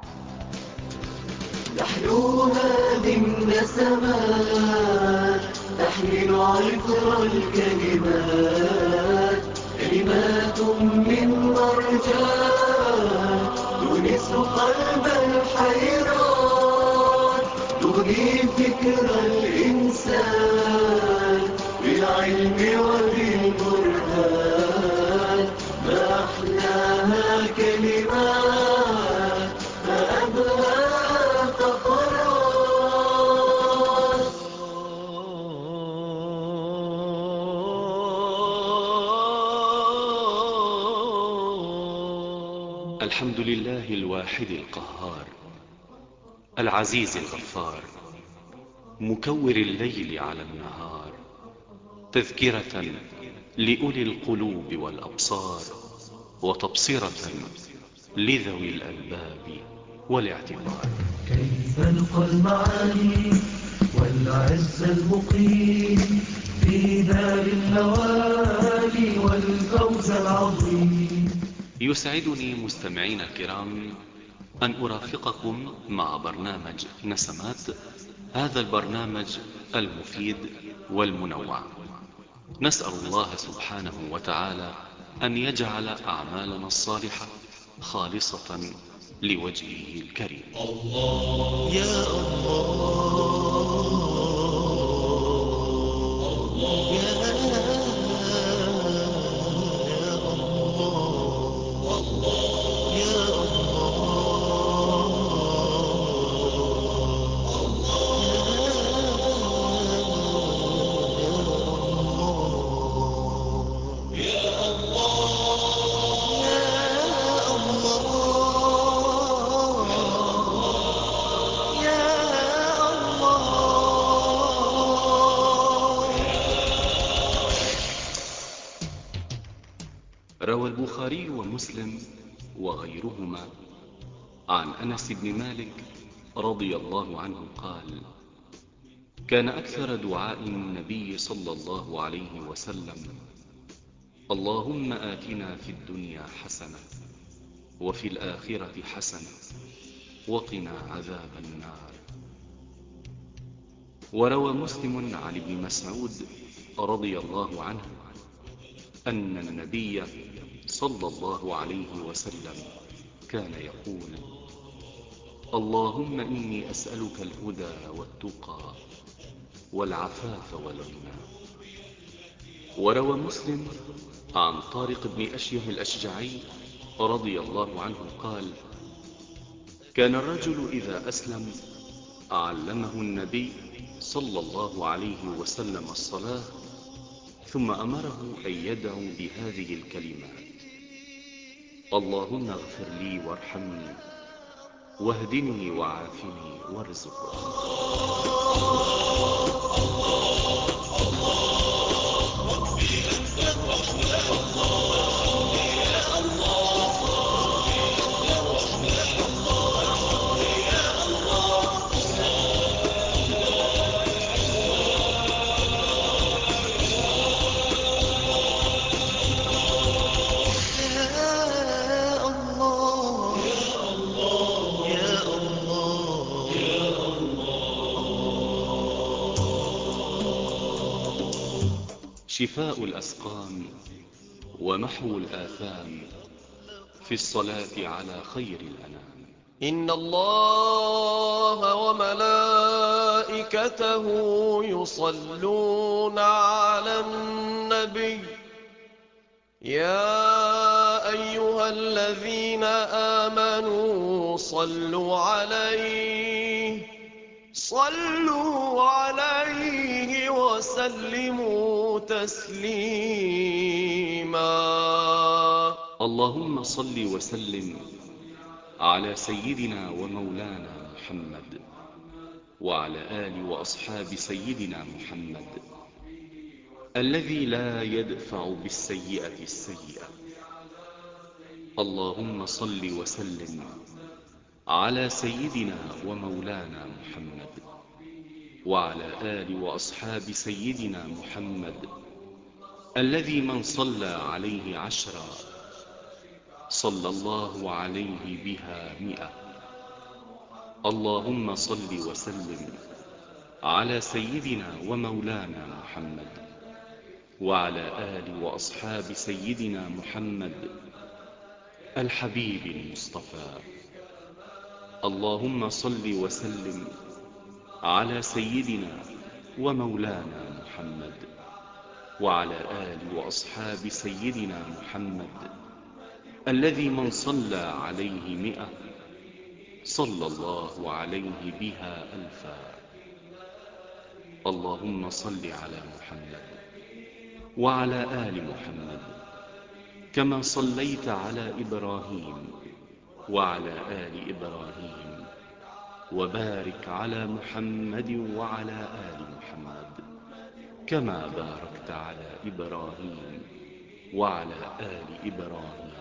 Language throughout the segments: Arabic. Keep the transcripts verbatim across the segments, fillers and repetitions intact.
نحلوها من نسمات تحمل عطر الكلمات، كلمات من مرجان تونس قلب الحيران، تغني فكر الإنسان بالعلم وبالبرهان. ما أحلاها كلمات، ما أبهاها فقرات. الحمد لله الواحد القهار، العزيز الغفار، مكور الليل على النهار، تذكرة لأولي القلوب والأبصار، وتبصرة لذوي الألباب والاعتبار. كيف نلقى المعاني والعز المقيم في دار الهوان والفوز العظيم. يسعدني مستمعين الكرام أن أرافقكم مع برنامج نسمات، هذا البرنامج المفيد والمنوع. نسأل الله سبحانه وتعالى أن يجعل أعمالنا الصالحة خالصة لوجهه الكريم. الله يا الله يا الله يا روى البخاري ومسلم وغيرهما عن أنس بن مالك رضي الله عنه قال: كان أكثر دعاء النبي صلى الله عليه وسلم: اللهم آتنا في الدنيا حسنة وفي الآخرة حسنة وقنا عذاب النار. وروى مسلم عن ابن مسعود رضي الله عنه أن النبي صلى الله عليه وسلم كان يقول: اللهم إني أسألك الهدى والتقى والعفاف والغنى. وروى مسلم عن طارق بن أشيم الأشجعي رضي الله عنه قال: كان الرجل إذا أسلم علمه النبي صلى الله عليه وسلم الصلاة، ثم أمره أن يدعو بهذه الكلمات: اللهم اغفر لي وارحمني واهدني وعافني وارزقني. شفاء الأسقام ومحو الآثام في الصلاة على خير الأنام. إن الله وملائكته يصلون على النبي يا أيها الذين آمنوا صلوا عليه صلوا عليه وسلموا تسليما. اللهم صل وسلم على سيدنا ومولانا محمد وعلى آل وأصحاب سيدنا محمد الذي لا يدفع بالسيئة السيئة. اللهم صل وسلم على سيدنا ومولانا محمد وعلى آل وأصحاب سيدنا محمد الذي من صلى عليه عشرا صلى الله عليه بها مئة اللهم صل وسلم على سيدنا ومولانا محمد وعلى آل وأصحاب سيدنا محمد الحبيب المصطفى. اللهم صل وسلم على سيدنا ومولانا محمد وعلى آل وأصحاب سيدنا محمد الذي من صلى عليه مئة صلى الله عليه بها ألفا. اللهم صل على محمد وعلى آل محمد كما صليت على إبراهيم وعلى آل إبراهيم، وبارك على محمد وعلى آل محمد كما باركت على إبراهيم وعلى آل إبراهيم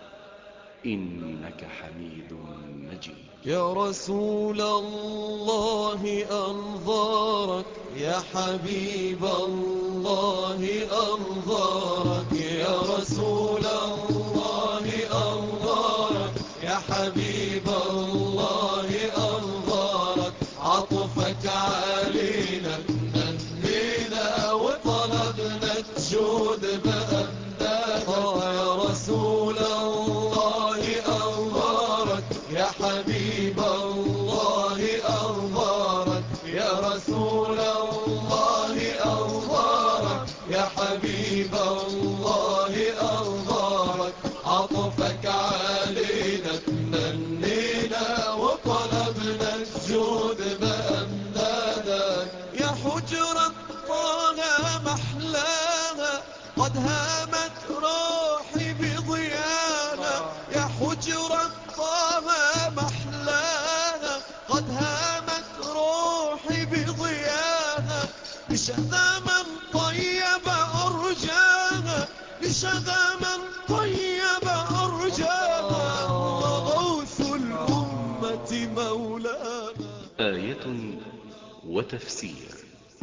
إنك حميد مجيد. يا رسول الله أنظارك، يا حبيب الله أنظارك، يا رسول الله أنظارك، يا حبيب الله أنظارك. عطفك علينا منينا وطلبنا الجود بأمدادك. يا رسول الله أنظارك، يا حبيب الله أنظارك، يا رسول الله أنظارك، يا حبيب الله أنظارك. عطفك علينا تمنينا وطلبنا الجود بأمدادك. يا حجرة طه محلاها قد هامت روحي بضياها. يا حجرة طه محلاها قد هامت روحي بضياها. لشذا من طيب أرجاها، لشذا من طيب أرجاها، وغوث الأمة مولانا. آية وتفسير.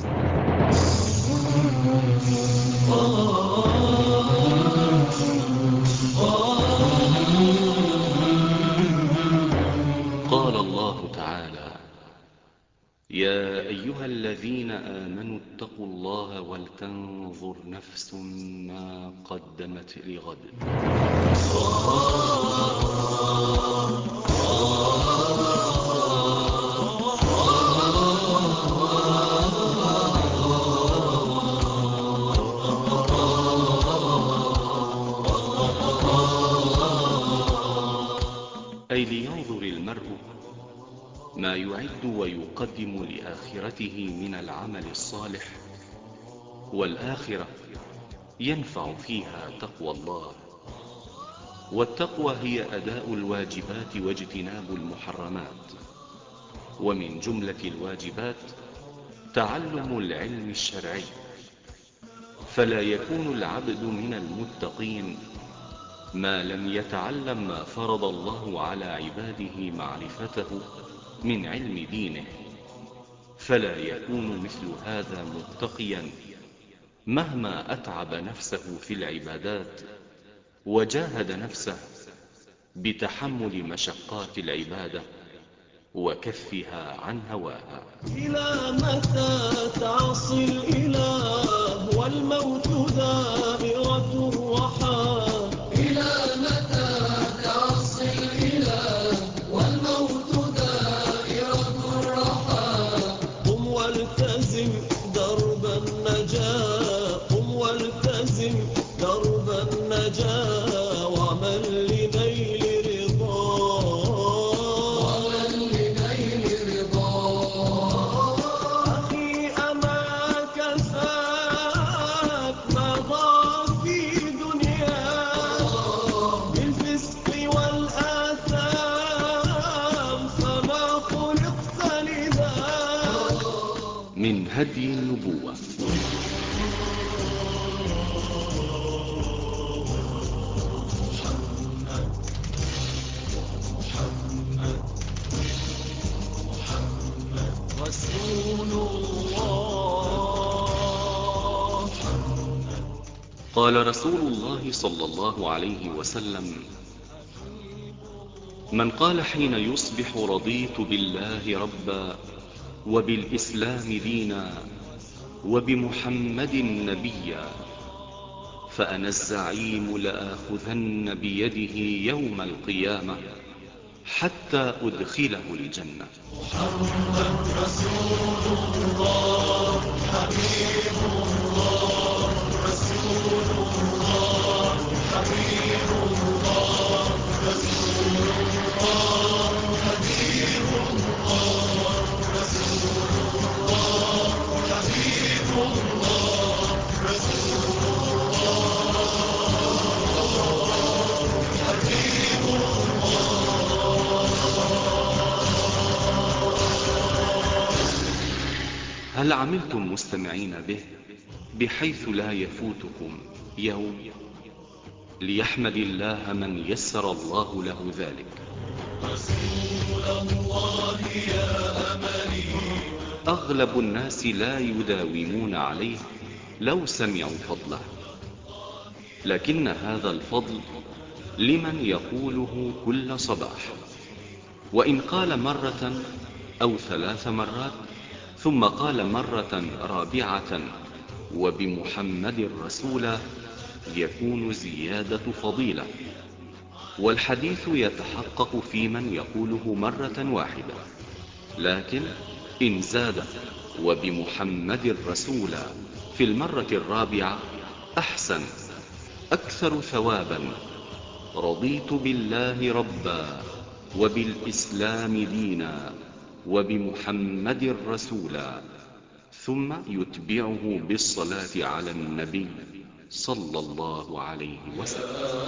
قال الله تعالى: يا أيها الذين آمنوا اتقوا الله ولتنظر نفس ما قدمت لغد. أي لينظر المرء ما يعد ويقدم لآخرته من العمل الصالح، والآخرة ينفع فيها تقوى الله. والتقوى هي أداء الواجبات واجتناب المحرمات. ومن جملة الواجبات تعلم العلم الشرعي، فلا يكون العبد من المتقين ما لم يتعلم ما فرض الله على عباده معرفته من علم دينه، فلا يكون مثل هذا متقيا مهما أتعب نفسه في العبادات وجاهد نفسه بتحمل مشقات العبادة وكفها عن هواها. إلى متى تعصي الإله والموت دائرة الرحى. إلى متى تعصي الإله والموت دائرة الرحى. قم والتزم درب النجاة، قم والتزم درب النجاة، وعمل لنيل رضاه. من هدي النبوة. قال رسول الله صلى الله عليه وسلم: من قال حين يصبح رضيت بالله ربا وبالإسلام دينا وبمحمد نبيا فأنا الزعيم لآخذن بيده يوم القيامة حتى أدخله الجنة. محمد رسول الله حبيب الله رسول الله حبيب الله رسول الله حبيب الله رسول الله حبيب الله رسول الله حبيب هل عملتم مستمعين به بحيث لا يفوتكم يوم ليحمد الله من يسر الله له ذلك؟ رسول الله يا أملي. أغلب الناس لا يداومون عليه لو سمعوا فضله، لكن هذا الفضل لمن يقوله كل صباح، وإن قال مرة أو ثلاث مرات ثم قال مرة رابعة وبمحمد رسولا يكون زيادة فضيلة، والحديث يتحقق في من يقوله مرة واحدة، لكن إن زاد وبمحمد رسولا في المرة الرابعة أحسن أكثر ثوابا. رضيت بالله ربا وبالإسلام دينا وبمحمد رسولا، ثم يتبعه بالصلاة على النبي صلى الله عليه وسلم.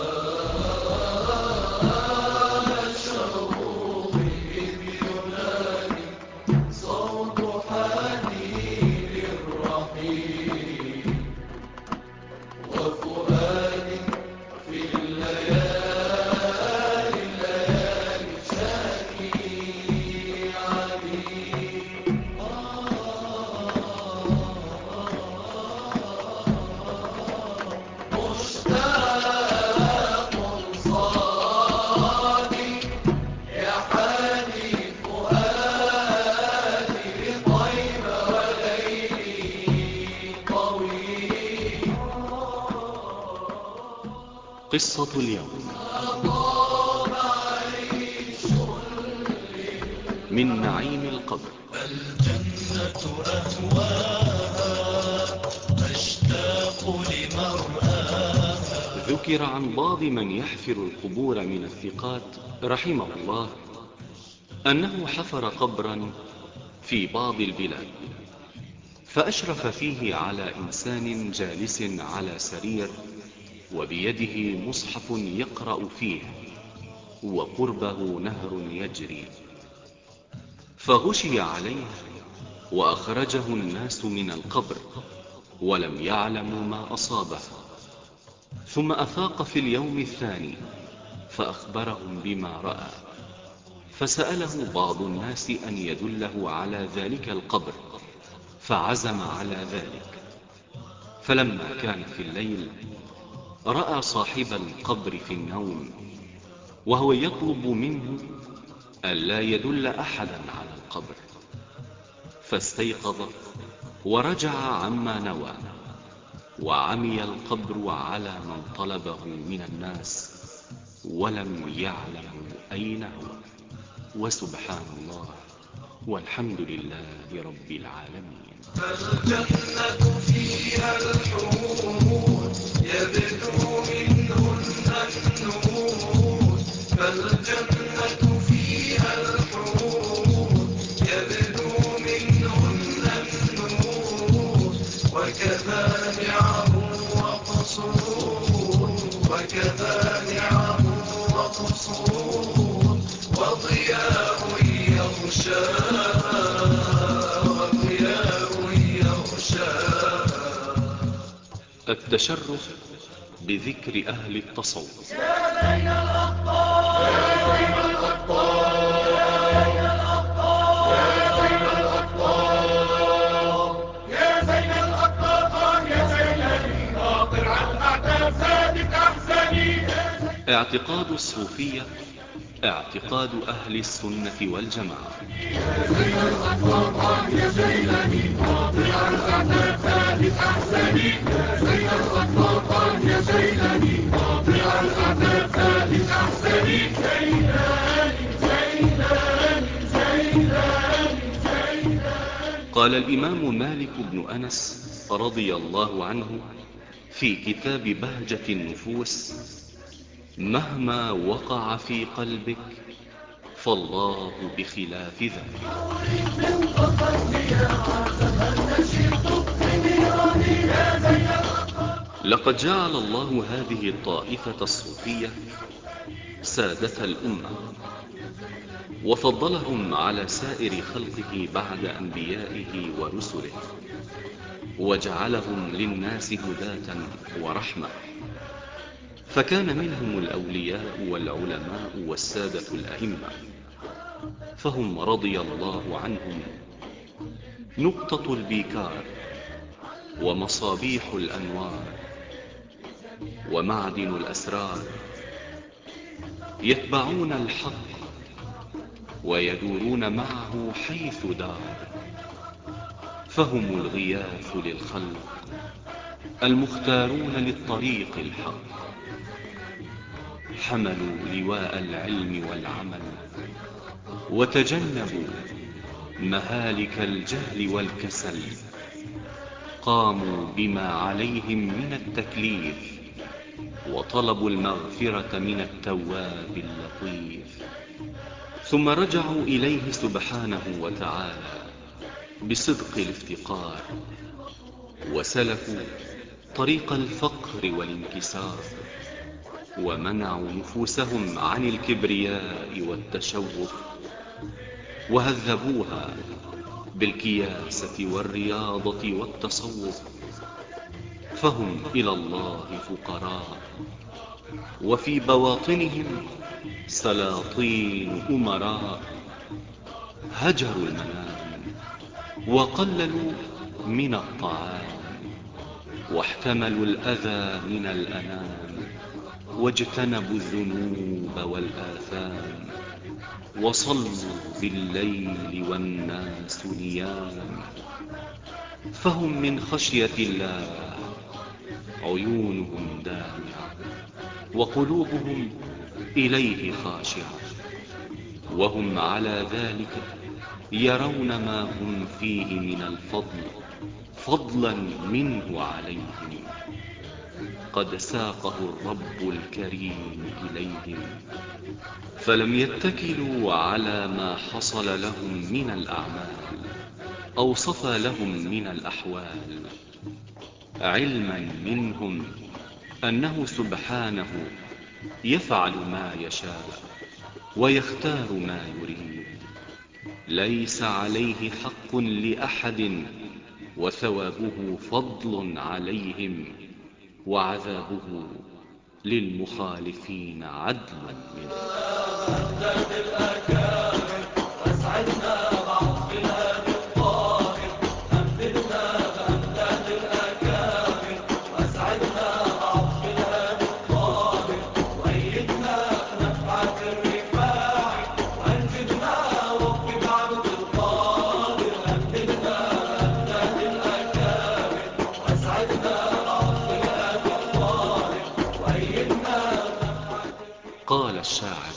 قصة اليوم من نعيم القبر. الجنة أهواها أشتاق لمرآها. ذكر عن بعض من يحفر القبور من الثقات رحمه الله أنه حفر قبرا في بعض البلاد، فأشرف فيه على إنسان جالس على سرير وبيده مصحف يقرأ فيه وقربه نهر يجري، فغشي عليه وأخرجه الناس من القبر ولم يعلموا ما أصابه، ثم أفاق في اليوم الثاني فأخبرهم بما رأى، فسأله بعض الناس أن يدله على ذلك القبر، فعزم على ذلك. فلما كان في الليل رأى صاحب القبر في النوم وهو يطلب منه ألا يدل أحدا على القبر، فاستيقظ ورجع عما نوى، وعمي القبر على من طلبه من الناس ولم يعلموا أين هو. وسبحان الله والحمد لله رب العالمين. فالجنة فيها الحور يبدو منهن النور. فالجنة فيها الحور يبدو منهن النور. وكذا نعم وقصور وكذا نعم وقصور وضياء يغشاها وضياء يغشاها. التشرف بذكر أهل التصوف. يا زين الأبطال يا زين الأبطال يا زين الأبطال يا زين الأبطال يا زين خاطر على الأعتاب زادت أحزاني. اعتقاد الصوفية اعتقاد أهل السنة والجماعة. قال الإمام مالك بن أنس رضي الله عنه في كتاب بهجة النفوس: مهما وقع في قلبك فالله بخلاف ذلك. لقد جعل الله هذه الطائفة الصوفية سادة الأمة، وفضلهم على سائر خلقه بعد أنبيائه ورسله، وجعلهم للناس هداة ورحمة. فكان منهم الأولياء والعلماء والسادة الأئمة، فهم رضي الله عنهم نقطة البيكار ومصابيح الأنوار ومعدن الأسرار، يتبعون الحق ويدورون معه حيث دار، فهم الغياث للخلق المختارون للطريق الحق، حملوا لواء العلم والعمل وتجنبوا مهالك الجهل والكسل، قاموا بما عليهم من التكليف وطلبوا المغفرة من التواب اللطيف، ثم رجعوا إليه سبحانه وتعالى بصدق الافتقار، وسلكوا طريق الفقر والانكسار، ومنعوا نفوسهم عن الكبرياء والتشوف، وهذبوها بالكياسة والرياضة والتصوف، فهم إلى الله فقراء، وفي بواطنهم سلاطين أمراء، هجروا المنام وقللوا من الطعام، واحتملوا الأذى من الأنام، واجتنبوا الذنوب والآثام، وصلوا بالليل والناس نيام، فهم من خشية الله عيونهم دامعة وقلوبهم إليه خاشعة، وهم على ذلك يرون ما هم فيه من الفضل فضلا منه عليهم، قد ساقه الرب الكريم إليهم، فلم يتكلوا على ما حصل لهم من الأعمال أو صفى لهم من الأحوال، علما منهم أنه سبحانه يفعل ما يشاء ويختار ما يريد، ليس عليه حق لأحد، وثوابه فضل عليهم، وعذابه للمخالفين عدلا منه. قال الشاعر: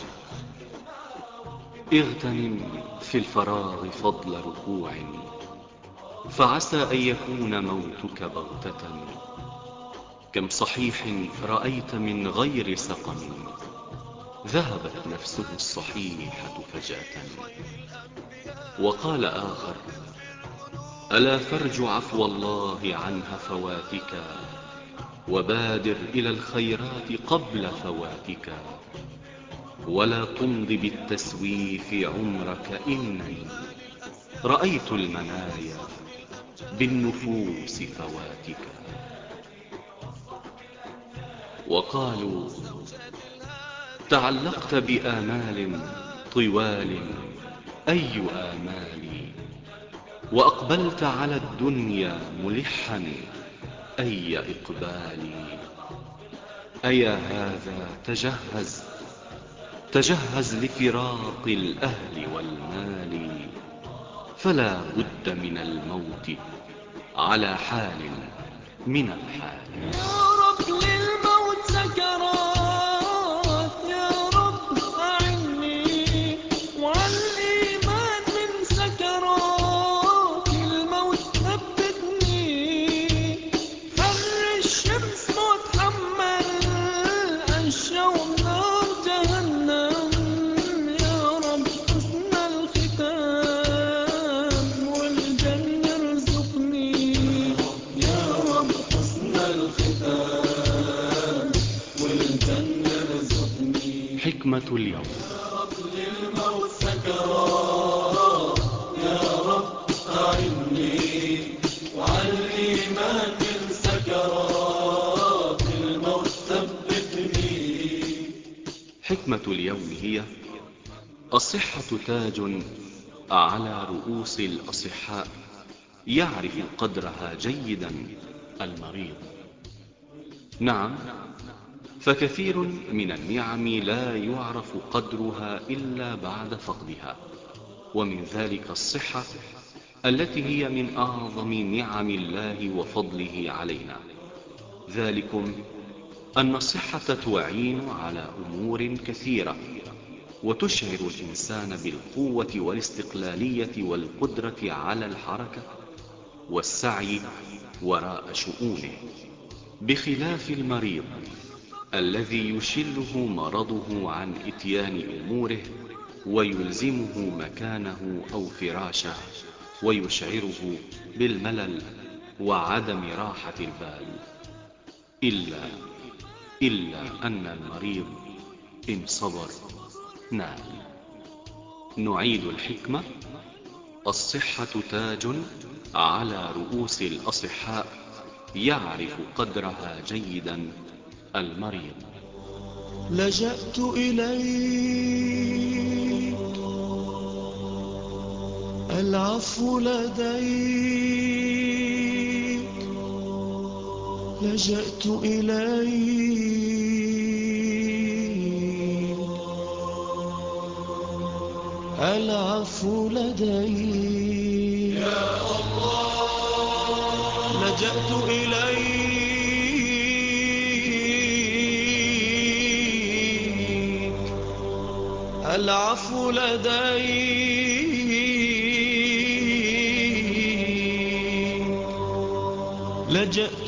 اغتنم في الفراغ فضل ركوع، فعسى أن يكون موتك بغتة، كم صحيح رأيت من غير سقم، ذهبت نفسه الصحيحة فجأة. وقال آخر: ألا فارج عفو الله عن هفواتك، وبادر إلى الخيرات قبل فواتك، ولا تمض بالتسويف عمرك، إنني رأيت المنايا بالنفوس فواتك. وقالوا: تعلقت بآمال طوال، أي آمال، وأقبلت على الدنيا ملحا، أي إقبال، أيا هذا تجهز تجهز لفراق الأهل والمال، فلا بد من الموت على حال من الحال. يا رب للموت سكرات، يا رب أعني وعلى الإيمان من سكرات الموت ثبتني. حر الشمس متحمل، الشوم نار جهنم. يا رب حسن الختام والجنة ارزقني. يا رب حسن الختام والجنة ارزقني. حكمة اليوم. يا رب للموت سكرات، يا رب أعني وعلى الإيمان من سكرات الموت ثبتني. حكمة اليوم هي: الصحة تاج على رؤوس الأصحاء، يعرف قدرها جيدا المريض. نعم، فكثير من النعم لا يعرف قدرها إلا بعد فقدها، ومن ذلك الصحة التي هي من أعظم نعم الله وفضله علينا. ذلكم أن الصحة تعين على أمور كثيرة، وتشعر الإنسان بالقوة والاستقلالية والقدرة على الحركة والسعي وراء شؤونه، بخلاف المريض الذي يشله مرضه عن إتيان أموره ويلزمه مكانه أو فراشه، ويشعره بالملل وعدم راحة البال. إلا, إلا أن المريض إن صبر نال. نعيد الحكمة: الصحة تاج على رؤوس الأصحاء، يعرف قدرها جيدا المريض. لجأت إليك، العفو لديك. لجأت إليك، العفو لديك. يا الله لجأت إليك، العفو لديك. لجأت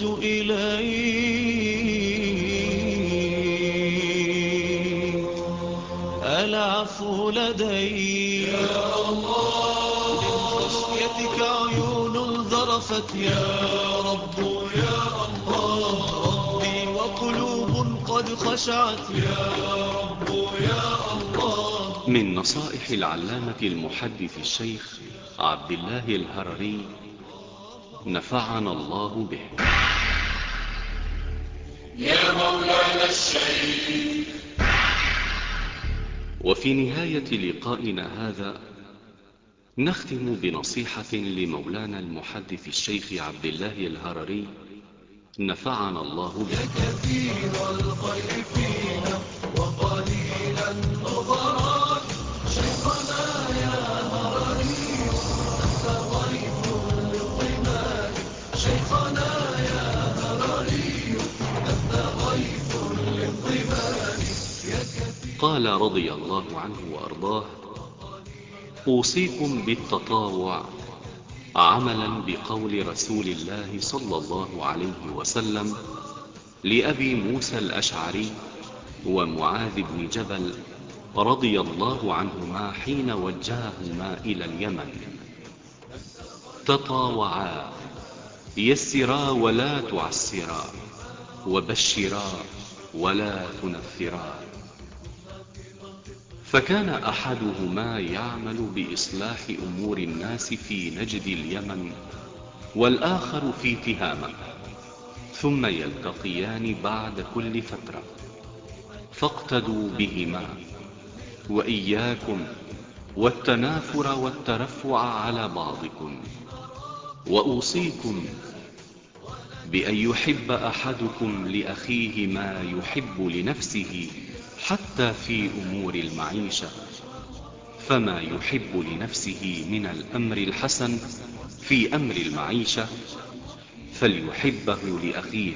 إليك، العفو لديك. يا الله من خشيتك عيون ذرفت. يا رب يا الله ربي وقلوب قد خشعت. يا رب يا الله. من نصائح العلامة المحدث الشيخ عبد الله الهرري، نفعنا الله به. يا مولانا الشيخ. وفي نهاية لقائنا هذا نختم بنصيحة لمولانا المحدث الشيخ عبد الله الهرري، نفعنا الله به. كثير الخير فينا وقليل النظرات. شيخنا يا هرري أنت ضيف للضمان. شيخنا يا هرري أنت ضيف للضمان. قال رضي الله عنه وأرضاه: أوصيكم بالتطاوع عملا بقول رسول الله صلى الله عليه وسلم لأبي موسى الأشعري ومعاذ بن جبل رضي الله عنهما حين وجههما إلى اليمن: تطاوعا، يسرا ولا تعسرا، وبشرا ولا تنفرا. فكان أحدهما يعمل بإصلاح أمور الناس في نجد اليمن، والآخر في تهامة، ثم يلتقيان بعد كل فترة، فاقتدوا بهما، وإياكم والتنافر والترفع على بعضكم. وأوصيكم بأن يحب أحدكم لأخيه ما يحب لنفسه، حتى في أمور المعيشة، فما يحب لنفسه من الأمر الحسن في أمر المعيشة فليحبه لأخيه،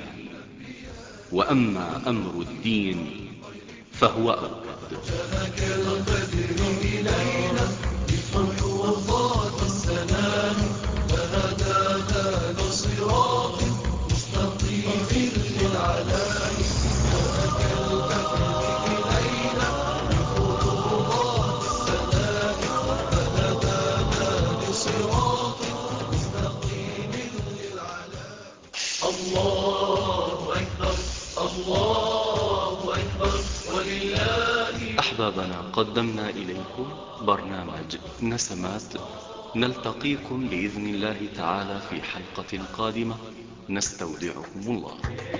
وأما أمر الدين فهو أوكد. جاءك القدر إلينا بفيوضات السلام، فهدانا لصراط مستقيم للعلام. جاءك القدر إلينا بفيوضات السلام، فهدانا لصراط مستقيم للعلام. الله أكبر الله أكبر ولله. أحبابنا، قدمنا إليكم برنامج نسمات، نلتقيكم بإذن الله تعالى في حلقة قادمة، نستودعكم الله.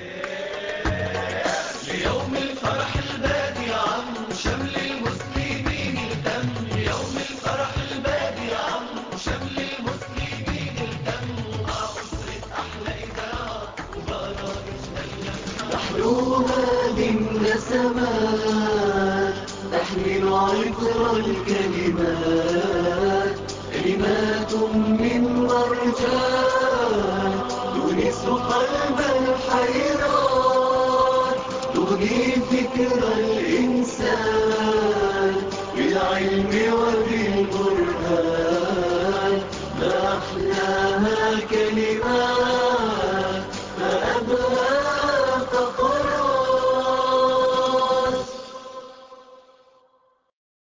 ليوم الفرح البادي عم شمل المسلمين التم، ليوم الفرح البادي عم شمل المسلمين التم، مع أسرة أحلى إذاعة وبرامجنا اللمة. نحن هذه النسمات تحمل عطر الكلمات، كلمات من مرجان تونس قلب الحيران، تغني فكر الإنسان بالعلم وبالقرآن. ما أحلاها كلمات